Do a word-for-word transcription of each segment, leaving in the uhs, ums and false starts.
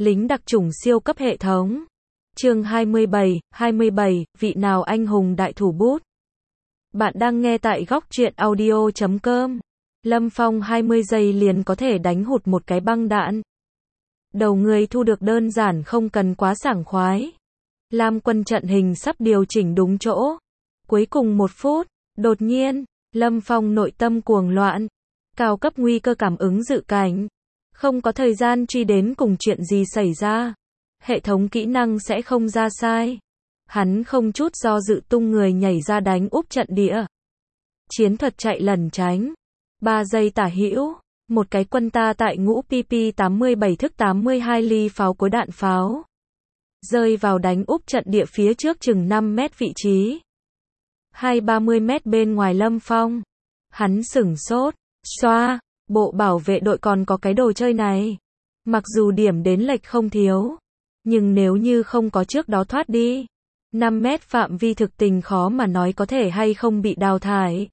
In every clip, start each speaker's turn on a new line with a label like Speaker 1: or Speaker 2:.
Speaker 1: lính đặc chủng siêu cấp hệ thống. Chương hai mươi bảy, hai mươi bảy, vị nào anh hùng đại thủ bút. Bạn đang nghe tại góc truyện audio chấm com. Lâm Phong hai mươi giây liền có thể đánh hụt một cái băng đạn. Đầu người thu được đơn giản không cần quá sảng khoái. Lam Quân trận hình sắp điều chỉnh đúng chỗ. Cuối cùng một phút, đột nhiên, Lâm Phong nội tâm cuồng loạn. Cao cấp nguy cơ cảm ứng dự cảnh. Không có thời gian truy đến cùng chuyện gì xảy ra. Hệ thống kỹ năng sẽ không ra sai. Hắn không chút do dự tung người nhảy ra đánh úp trận địa. Chiến thuật chạy lẩn tránh. ba giây tả hữu, một cái quân ta tại ngũ pê pê tám mươi bảy thức tám mươi hai ly pháo cối đạn pháo. Rơi vào đánh úp trận địa phía trước chừng năm mét vị trí. Hai ba mươi mét bên ngoài Lâm Phong. Hắn sửng sốt, xoa, bộ bảo vệ đội còn có cái đồ chơi này. Mặc dù điểm đến lệch không thiếu, nhưng nếu như không có trước đó thoát đi, năm mét phạm vi thực tình khó mà nói có thể hay không bị đào thải.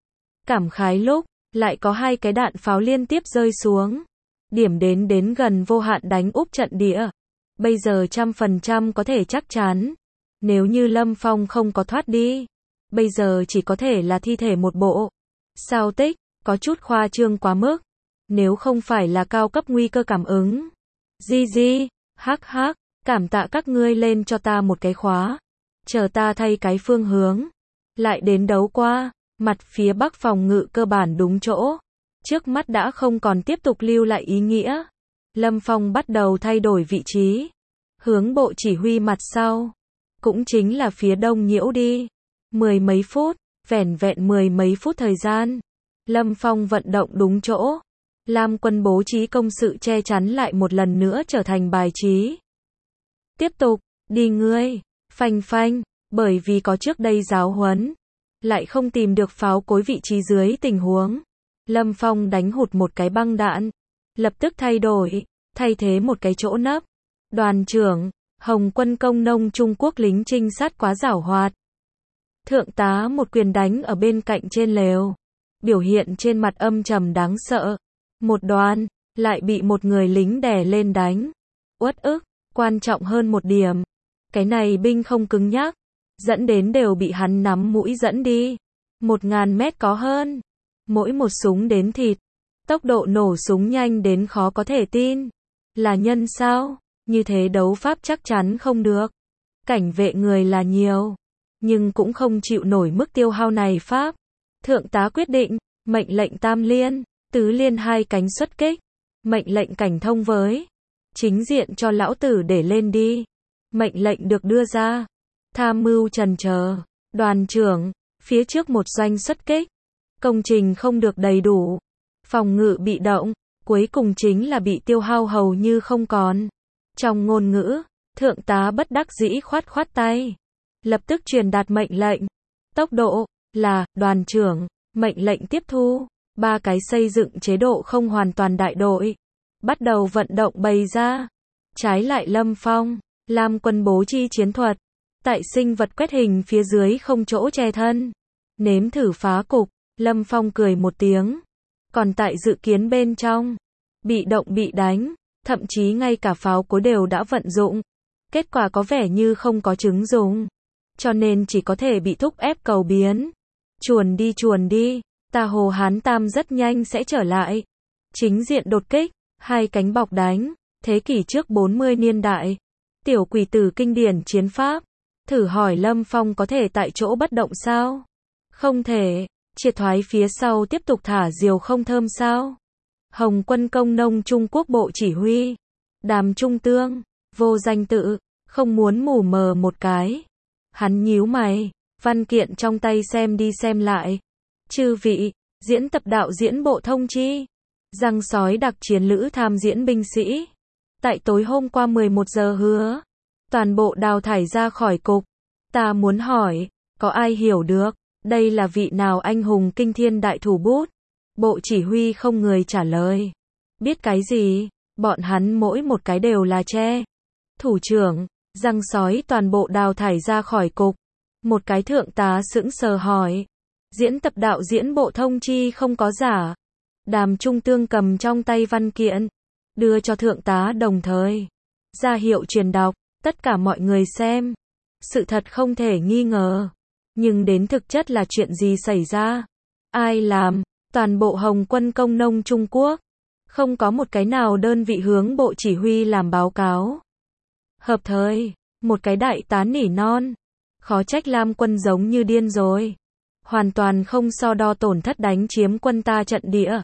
Speaker 1: Cảm khái lúc, lại có hai cái đạn pháo liên tiếp rơi xuống. Điểm đến đến gần vô hạn đánh úp trận địa. Bây giờ trăm phần trăm có thể chắc chắn. Nếu như Lâm Phong không có thoát đi, bây giờ chỉ có thể là thi thể một bộ. Sao tích, có chút khoa trương quá mức. Nếu không phải là cao cấp nguy cơ cảm ứng. Di di, hắc hắc, cảm tạ các ngươi lên cho ta một cái khóa. Chờ ta thay cái phương hướng. Lại đến đấu qua, mặt phía bắc phòng ngự cơ bản đúng chỗ. Trước mắt đã không còn tiếp tục lưu lại ý nghĩa. Lâm Phong bắt đầu thay đổi vị trí. Hướng bộ chỉ huy mặt sau. Cũng chính là phía đông nhiễu đi. Mười mấy phút, vẻn vẹn mười mấy phút thời gian. Lâm Phong vận động đúng chỗ. Lam Quân bố trí công sự che chắn lại một lần nữa trở thành bài trí. Tiếp tục, đi ngươi, phanh phanh, bởi vì có trước đây giáo huấn. Lại không tìm được pháo cối vị trí dưới tình huống. Lâm Phong đánh hụt một cái băng đạn. Lập tức thay đổi, thay thế một cái chỗ nấp. Đoàn trưởng, Hồng Quân công nông Trung Quốc lính trinh sát quá giảo hoạt. Thượng tá một quyền đánh ở bên cạnh trên lều. Biểu hiện trên mặt âm trầm đáng sợ. Một đoàn, lại bị một người lính đè lên đánh. Uất ức, quan trọng hơn một điểm. Cái này binh không cứng nhắc. Dẫn đến đều bị hắn nắm mũi dẫn đi. Một ngàn mét có hơn. Mỗi một súng đến thịt. Tốc độ nổ súng nhanh đến khó có thể tin. Là nhân sao? Như thế đấu pháp chắc chắn không được. Cảnh vệ người là nhiều. Nhưng cũng không chịu nổi mức tiêu hao này pháp. Thượng tá quyết định, mệnh lệnh tam liên, tứ liên hai cánh xuất kích. Mệnh lệnh cảnh thông với. Chính diện cho lão tử để lên đi. Mệnh lệnh được đưa ra. Tham mưu trần chờ. Đoàn trưởng, phía trước một doanh xuất kích. Công trình không được đầy đủ. Phòng ngự bị động, cuối cùng chính là bị tiêu hao hầu như không còn. Trong ngôn ngữ, thượng tá bất đắc dĩ khoát khoát tay. Lập tức truyền đạt mệnh lệnh. Tốc độ, là, đoàn trưởng, mệnh lệnh tiếp thu. Ba cái xây dựng chế độ không hoàn toàn đại đội. Bắt đầu vận động bày ra. Trái lại Lâm Phong, Lam Quân bố trí chiến thuật. Tại sinh vật quét hình phía dưới không chỗ che thân. Nếm thử phá cục, Lâm Phong cười một tiếng. Còn tại dự kiến bên trong, bị động bị đánh, thậm chí ngay cả pháo cối đều đã vận dụng. Kết quả có vẻ như không có chứng dùng. Cho nên chỉ có thể bị thúc ép cầu biến. Chuồn đi chuồn đi, ta Hồ Hán Tam rất nhanh sẽ trở lại. Chính diện đột kích, hai cánh bọc đánh, thế kỷ trước bốn mươi niên đại. Tiểu quỷ tử kinh điển chiến pháp. Thử hỏi Lâm Phong có thể tại chỗ bất động sao? Không thể. Triệt thoái phía sau tiếp tục thả diều không thơm sao? Hồng Quân công nông Trung Quốc bộ chỉ huy. Đàm Trung Tương, vô danh tự, không muốn mù mờ một cái. Hắn nhíu mày, văn kiện trong tay xem đi xem lại. Chư vị, diễn tập đạo diễn bộ thông chi. Răng sói đặc chiến lữ tham diễn binh sĩ. Tại tối hôm qua mười một giờ hứa. Toàn bộ đào thải ra khỏi cục. Ta muốn hỏi, có ai hiểu được, đây là vị nào anh hùng kinh thiên đại thủ bút? Bộ chỉ huy không người trả lời. Biết cái gì, bọn hắn mỗi một cái đều là che. Thủ trưởng, răng sói toàn bộ đào thải ra khỏi cục. Một cái thượng tá sững sờ hỏi. Diễn tập đạo diễn bộ thông chi không có giả. Đàm Trung Tương cầm trong tay văn kiện. Đưa cho thượng tá đồng thời. Ra hiệu truyền đọc, tất cả mọi người xem. Sự thật không thể nghi ngờ. Nhưng đến thực chất là chuyện gì xảy ra? Ai làm? Toàn bộ Hồng quân công nông Trung Quốc. Không có một cái nào đơn vị hướng bộ chỉ huy làm báo cáo. Hợp thời, một cái đại tá nỉ non. Khó trách Lam quân giống như điên rồi. Hoàn toàn không so đo tổn thất đánh chiếm quân ta trận địa.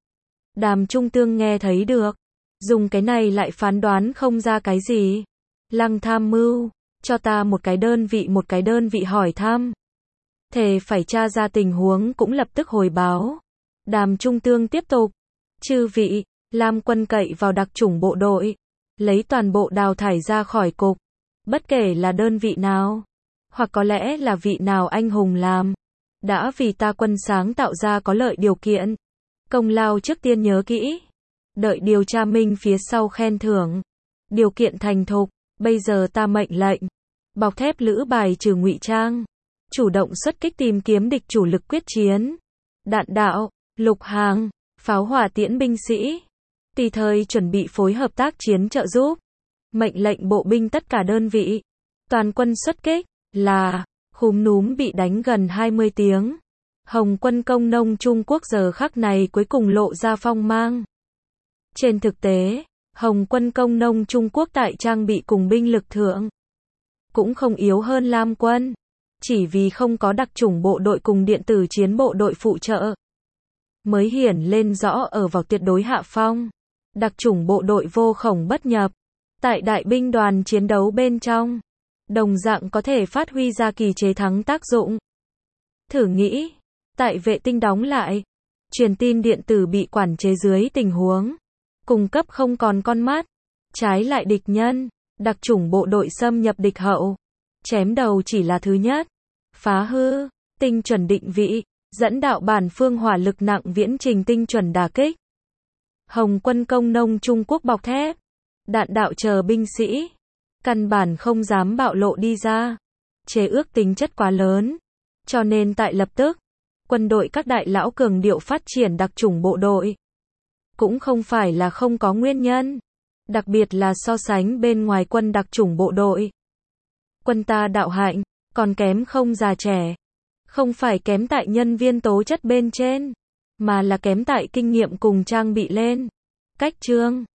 Speaker 1: Đàm Trung Tương nghe thấy được. Dùng cái này lại phán đoán không ra cái gì. Lăng tham mưu, cho ta một cái đơn vị một cái đơn vị hỏi thăm. Thề phải tra ra tình huống cũng lập tức hồi báo. Đàm Trung Tương tiếp tục. Chư vị, Lam quân cậy vào đặc chủng bộ đội. Lấy toàn bộ đào thải ra khỏi cục. Bất kể là đơn vị nào. Hoặc có lẽ là vị nào anh hùng làm. Đã vì ta quân sáng tạo ra có lợi điều kiện. Công lao trước tiên nhớ kỹ. Đợi điều tra minh phía sau khen thưởng. Điều kiện thành thục. Bây giờ ta mệnh lệnh. Bọc thép lữ bài trừ ngụy trang. Chủ động xuất kích tìm kiếm địch chủ lực quyết chiến. Đạn đạo, lục hàng, pháo hỏa tiễn binh sĩ. Tùy thời chuẩn bị phối hợp tác chiến trợ giúp. Mệnh lệnh bộ binh tất cả đơn vị. Toàn quân xuất kích. Là, khúm núm bị đánh gần hai mươi tiếng. Hồng quân công nông Trung Quốc giờ khắc này cuối cùng lộ ra phong mang. Trên thực tế, Hồng quân công nông Trung Quốc tại trang bị cùng binh lực thượng. Cũng không yếu hơn Lam quân. Chỉ vì không có đặc chủng bộ đội cùng điện tử chiến bộ đội phụ trợ. Mới hiển lên rõ ở vào tuyệt đối hạ phong. Đặc chủng bộ đội vô khổng bất nhập. Tại đại binh đoàn chiến đấu bên trong. Đồng dạng có thể phát huy ra kỳ chế thắng tác dụng. Thử nghĩ. Tại vệ tinh đóng lại. Truyền tin điện tử bị quản chế dưới tình huống. Cung cấp không còn con mắt. Trái lại địch nhân. Đặc chủng bộ đội xâm nhập địch hậu. Chém đầu chỉ là thứ nhất. Phá hư. Tinh chuẩn định vị. Dẫn đạo bản phương hỏa lực nặng viễn trình tinh chuẩn đả kích. Hồng quân công nông Trung Quốc bọc thép. Đạn đạo chờ binh sĩ. Căn bản không dám bạo lộ đi ra. Chế ước tính chất quá lớn. Cho nên tại lập tức. Quân đội các đại lão cường điệu phát triển đặc chủng bộ đội. Cũng không phải là không có nguyên nhân. Đặc biệt là so sánh bên ngoài quân đặc chủng bộ đội. Quân ta đạo hạnh. Còn kém không già trẻ. Không phải kém tại nhân viên tố chất bên trên. Mà là kém tại kinh nghiệm cùng trang bị lên. Cách chương.